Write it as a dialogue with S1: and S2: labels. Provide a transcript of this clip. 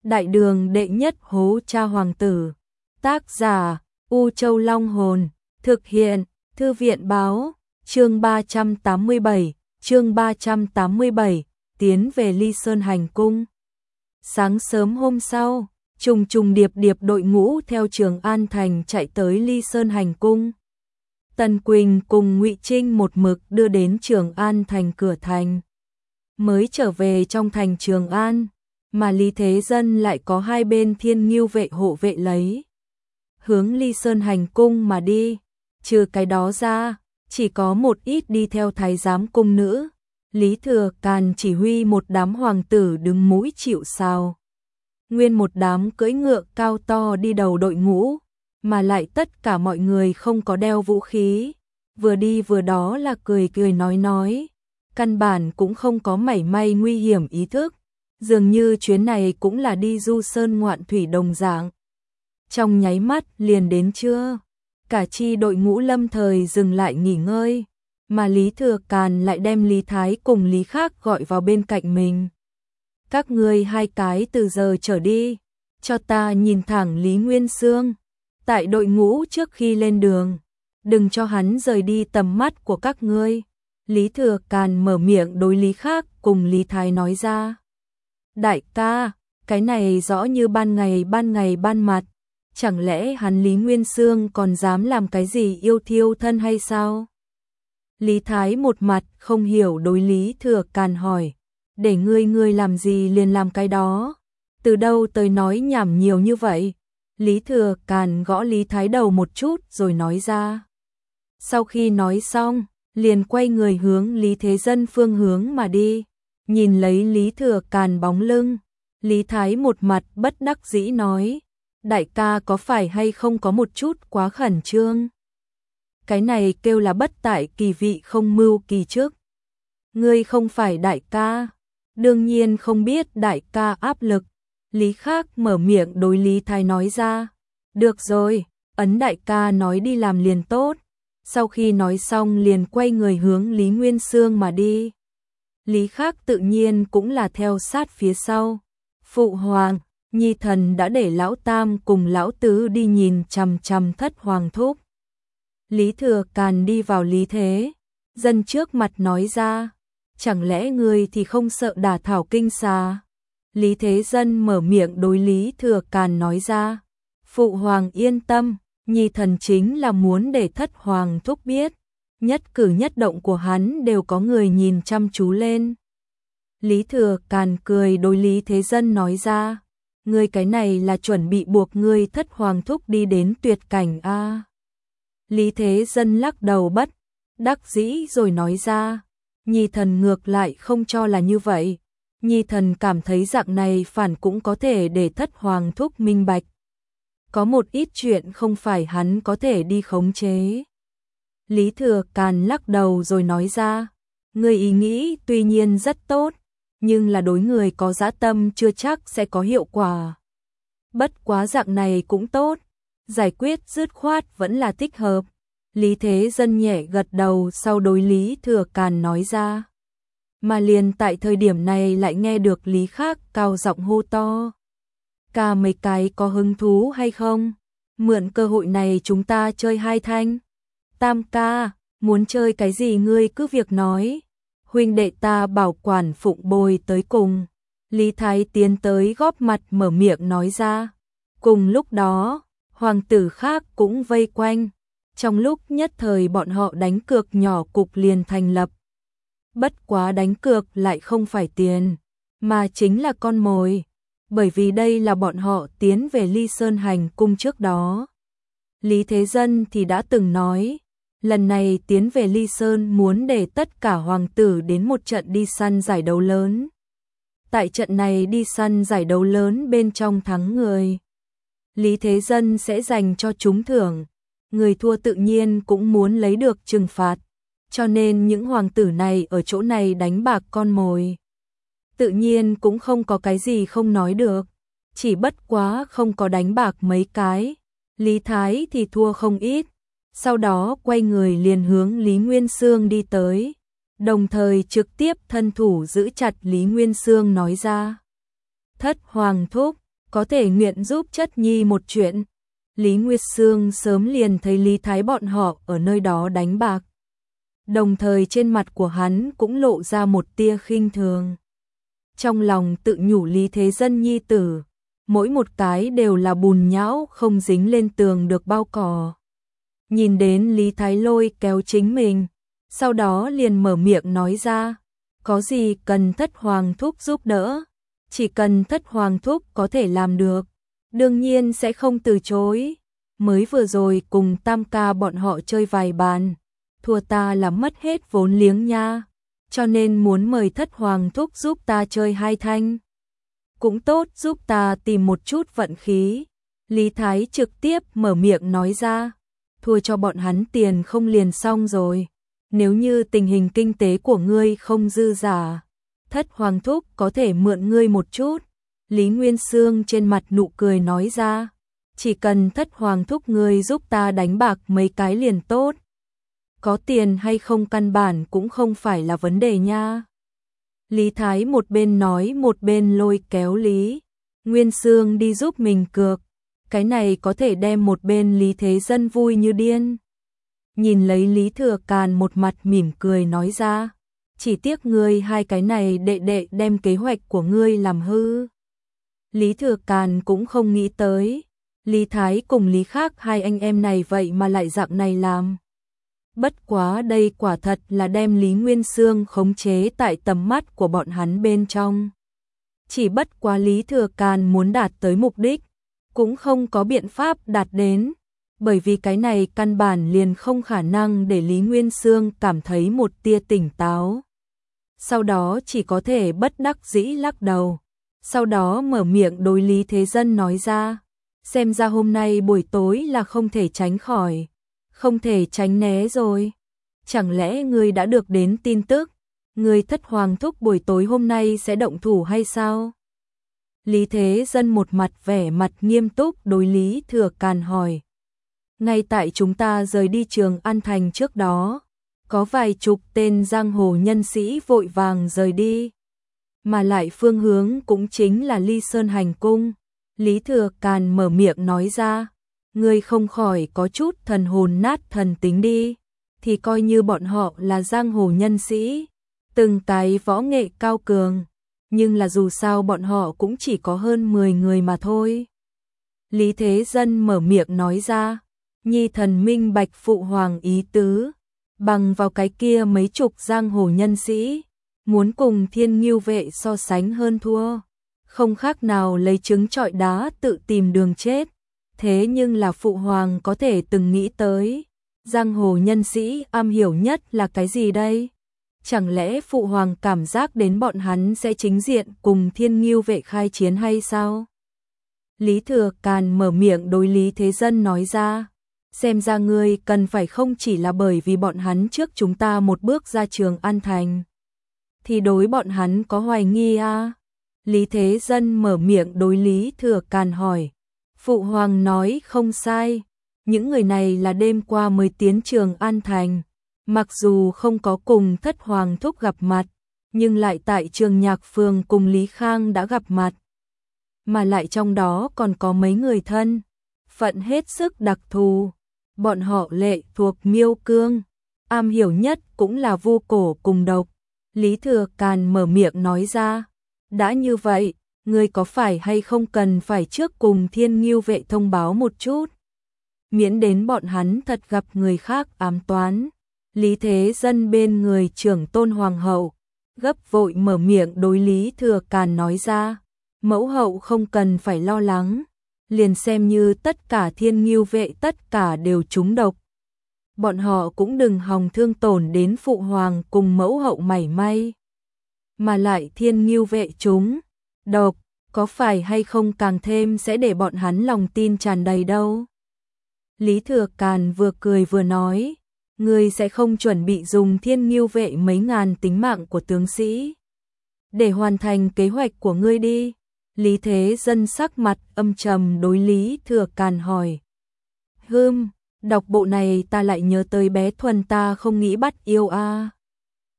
S1: Đại đường đệ nhất hố cha hoàng tử. Tác giả U Châu Long Hồn. Thực hiện Thư viện Báo. Chương 387, tiến về Ly Sơn Hành Cung. Sáng sớm hôm sau, trùng trùng điệp điệp đội ngũ theo Trường An Thành chạy tới Ly Sơn Hành Cung. Tần Quỳnh cùng Ngụy Trinh một mực đưa đến Trường An Thành cửa thành. Mới trở về trong thành Trường An, mà Lý Thế Dân lại có hai bên thiên ngưu vệ hộ vệ lấy. Hướng Ly Sơn Hành Cung mà đi, trừ cái đó ra, chỉ có một ít đi theo thái giám cung nữ. Lý Thừa Càn chỉ huy một đám hoàng tử đứng mũi chịu sào. Nguyên một đám cưỡi ngựa cao to đi đầu đội ngũ, mà lại tất cả mọi người không có đeo vũ khí. Vừa đi vừa đó là cười cười nói. Căn bản cũng không có mảy may nguy hiểm ý thức. Dường như chuyến này cũng là đi du sơn ngoạn thủy đồng dạng. Trong nháy mắt liền đến trưa, cả chi đội ngũ lâm thời dừng lại nghỉ ngơi, mà Lý Thừa Càn lại đem Lý Thái cùng Lý Khác gọi vào bên cạnh mình. Các ngươi hai cái từ giờ trở đi, cho ta nhìn thẳng Lý Nguyên Xương, tại đội ngũ trước khi lên đường, đừng cho hắn rời đi tầm mắt của các ngươi. Lý Thừa Càn mở miệng đối Lý Khác cùng Lý Thái nói ra. Đại ca, cái này rõ như ban ngày ban mặt, chẳng lẽ hắn Lý Nguyên Xương còn dám làm cái gì yêu thiêu thân hay sao? Lý Thái một mặt không hiểu đối Lý Thừa Càn hỏi, để ngươi làm gì liền làm cái đó, từ đâu tới nói nhảm nhiều như vậy? Lý Thừa Càn gõ Lý Thái đầu một chút rồi nói ra. Sau khi nói xong, liền quay người hướng Lý Thế Dân phương hướng mà đi. Nhìn lấy Lý Thừa Càn bóng lưng, Lý Thái một mặt bất đắc dĩ nói, đại ca có phải hay không có một chút quá khẩn trương? Cái này kêu là bất tại kỳ vị không mưu kỳ trước. Ngươi không phải đại ca, đương nhiên không biết đại ca áp lực. Lý Khác mở miệng đối Lý Thái nói ra, được rồi, ấn đại ca nói đi làm liền tốt. Sau khi nói xong liền quay người hướng Lý Nguyên Xương mà đi. Lý Khác tự nhiên cũng là theo sát phía sau. Phụ hoàng, nhi thần đã để lão tam cùng lão tứ đi nhìn chằm chằm Thất hoàng thúc. Lý Thừa Càn đi vào Lý Thế Dân trước mặt nói ra, chẳng lẽ ngươi thì không sợ đả thảo kinh xà? Lý Thế Dân mở miệng đối Lý Thừa Càn nói ra, phụ hoàng yên tâm, nhi thần chính là muốn để Thất hoàng thúc biết, nhất cử nhất động của hắn đều có người nhìn chăm chú lên. Lý Thừa Càn cười đối Lý Thế Dân nói ra, ngươi cái này là chuẩn bị buộc ngươi Thất hoàng thúc đi đến tuyệt cảnh a? Lý Thế Dân lắc đầu bất đắc dĩ rồi nói ra, nhi thần ngược lại không cho là như vậy, nhi thần cảm thấy dạng này phản cũng có thể để Thất hoàng thúc minh bạch. Có một ít chuyện không phải hắn có thể đi khống chế. Lý Thừa Càn lắc đầu rồi nói ra, ngươi ý nghĩ tuy nhiên rất tốt, nhưng là đối người có dã tâm chưa chắc sẽ có hiệu quả. Bất quá dạng này cũng tốt, giải quyết dứt khoát vẫn là thích hợp. Lý Thế Dân nhẹ gật đầu sau đối Lý Thừa Càn nói ra. Mà liền tại thời điểm này lại nghe được Lý Khác cao giọng hô to. Cả mấy cái có hứng thú hay không? Mượn cơ hội này chúng ta chơi hai thanh. Tam ca, muốn chơi cái gì ngươi cứ việc nói. Huynh đệ ta bảo quản phụng bồi tới cùng. Lý Thái tiến tới góp mặt mở miệng nói ra. Cùng lúc đó, hoàng tử khác cũng vây quanh. Trong lúc nhất thời bọn họ đánh cược nhỏ cục liền thành lập. Bất quá đánh cược lại không phải tiền, mà chính là con mồi. Bởi vì đây là bọn họ tiến về Ly Sơn Hành Cung trước đó. Lý Thế Dân thì đã từng nói, lần này tiến về Ly Sơn muốn để tất cả hoàng tử đến một trận đi săn giải đấu lớn. Tại trận này đi săn giải đấu lớn bên trong thắng người, Lý Thế Dân sẽ dành cho trúng thưởng, người thua tự nhiên cũng muốn lấy được trừng phạt, cho nên những hoàng tử này ở chỗ này đánh bạc con mồi. Tự nhiên cũng không có cái gì không nói được, chỉ bất quá không có đánh bạc mấy cái. Lý Thái thì thua không ít, sau đó quay người liền hướng Lý Nguyên Xương đi tới, đồng thời trực tiếp thân thủ giữ chặt Lý Nguyên Xương nói ra. Thất hoàng thúc, có thể nguyện giúp chất nhi một chuyện. Lý Nguyệt Sương sớm liền thấy Lý Thái bọn họ ở nơi đó đánh bạc. Đồng thời trên mặt của hắn cũng lộ ra một tia khinh thường. Trong lòng tự nhủ Lý Thế Dân nhi tử, mỗi một cái đều là bùn nhão không dính lên tường được bao cỏ. Nhìn đến Lý Thái lôi kéo chính mình, sau đó liền mở miệng nói ra, có gì cần Thất Hoàng thúc giúp đỡ, chỉ cần Thất Hoàng thúc có thể làm được, đương nhiên sẽ không từ chối. Mới vừa rồi cùng Tam ca bọn họ chơi vài bàn, thua ta là mất hết vốn liếng nha, cho nên muốn mời Thất Hoàng thúc giúp ta chơi hai thanh. Cũng tốt, giúp ta tìm một chút vận khí. Lý Thái trực tiếp mở miệng nói ra, thua cho bọn hắn tiền không liền xong rồi. Nếu như tình hình kinh tế của ngươi không dư giả, Thất Hoàng thúc có thể mượn ngươi một chút. Lý Nguyên Sương trên mặt nụ cười nói ra, chỉ cần Thất Hoàng thúc ngươi giúp ta đánh bạc mấy cái liền tốt. Có tiền hay không căn bản cũng không phải là vấn đề nha. Lý Thái một bên nói một bên lôi kéo Lý Nguyên Sương đi giúp mình cược. Cái này có thể đem một bên Lý Thế Dân vui như điên. Nhìn lấy Lý Thừa Càn một mặt mỉm cười nói ra, chỉ tiếc ngươi hai cái này đệ đệ đem kế hoạch của ngươi làm hư. Lý Thừa Càn cũng không nghĩ tới, Lý Thái cùng Lý Khác hai anh em này vậy mà lại dạng này làm. Bất quá đây quả thật là đem Lý Nguyên Sương khống chế tại tầm mắt của bọn hắn bên trong. Chỉ bất quá Lý Thừa Càn muốn đạt tới mục đích, cũng không có biện pháp đạt đến, bởi vì cái này căn bản liền không khả năng để Lý Nguyên Sương cảm thấy một tia tỉnh táo. Sau đó chỉ có thể bất đắc dĩ lắc đầu, sau đó mở miệng đối Lý Thế Dân nói ra, xem ra hôm nay buổi tối là không thể tránh khỏi, không thể tránh né rồi. Chẳng lẽ ngươi đã được đến tin tức, ngươi Thất Hoàng thúc buổi tối hôm nay sẽ động thủ hay sao? Lý Thế Dân một mặt vẻ mặt nghiêm túc đối Lý Thừa Càn hỏi. Ngay tại chúng ta rời đi Trường An Thành trước đó, có vài chục tên giang hồ nhân sĩ vội vàng rời đi, mà lại phương hướng cũng chính là Ly Sơn Hành Cung. Lý Thừa Càn mở miệng nói ra, ngươi không khỏi có chút thần hồn nát thần tính đi, thì coi như bọn họ là giang hồ nhân sĩ, từng cái võ nghệ cao cường, nhưng là dù sao bọn họ cũng chỉ có hơn 10 người mà thôi. Lý Thế Dân mở miệng nói ra, nhi thần minh bạch phụ hoàng ý tứ, bằng vào cái kia mấy chục giang hồ nhân sĩ, muốn cùng Thiên Ngưu vệ so sánh hơn thua, không khác nào lấy trứng trọi đá tự tìm đường chết. Thế nhưng là phụ hoàng có thể từng nghĩ tới, giang hồ nhân sĩ am hiểu nhất là cái gì đây? Chẳng lẽ phụ hoàng cảm giác đến bọn hắn sẽ chính diện cùng Thiên Ngưu vệ khai chiến hay sao? Lý Thừa Càn mở miệng đối Lý Thế Dân nói ra, xem ra ngươi cần phải không chỉ là bởi vì bọn hắn trước chúng ta một bước ra Trường An Thành, thì đối bọn hắn có hoài nghi à? Lý Thế Dân mở miệng đối Lý Thừa Càn hỏi, phụ hoàng nói không sai, những người này là đêm qua mới tiến Trường An Thành, mặc dù không có cùng Thất Hoàng thúc gặp mặt, nhưng lại tại Trường Nhạc Phường cùng Lý Khang đã gặp mặt, mà lại trong đó còn có mấy người thân phận hết sức đặc thù, bọn họ lệ thuộc Miêu Cương, am hiểu nhất cũng là vu cổ cùng độc. Lý Thừa Càn mở miệng nói ra, đã như vậy, ngươi có phải hay không cần phải trước cùng Thiên Ngưu vệ thông báo một chút, miễn đến bọn hắn thật gặp người khác ám toán. Lý Thế Dân bên người trưởng tôn hoàng hậu, gấp vội mở miệng đối Lý Thừa Càn nói ra, mẫu hậu không cần phải lo lắng, liền xem như tất cả Thiên Ngưu vệ tất cả đều trúng độc, bọn họ cũng đừng hòng thương tổn đến phụ hoàng cùng mẫu hậu mảy may. Mà lại Thiên Ngưu vệ trúng độc, có phải hay không càng thêm sẽ để bọn hắn lòng tin tràn đầy đâu. Lý Thừa Càn vừa cười vừa nói, ngươi sẽ không chuẩn bị dùng Thiên Ngưu vệ mấy ngàn tính mạng của tướng sĩ để hoàn thành kế hoạch của ngươi đi. Lý Thế Dân sắc mặt âm trầm đối Lý Thừa Càn hỏi. Đọc bộ này ta lại nhớ tới bé Thuần ta không nghĩ bắt yêu a.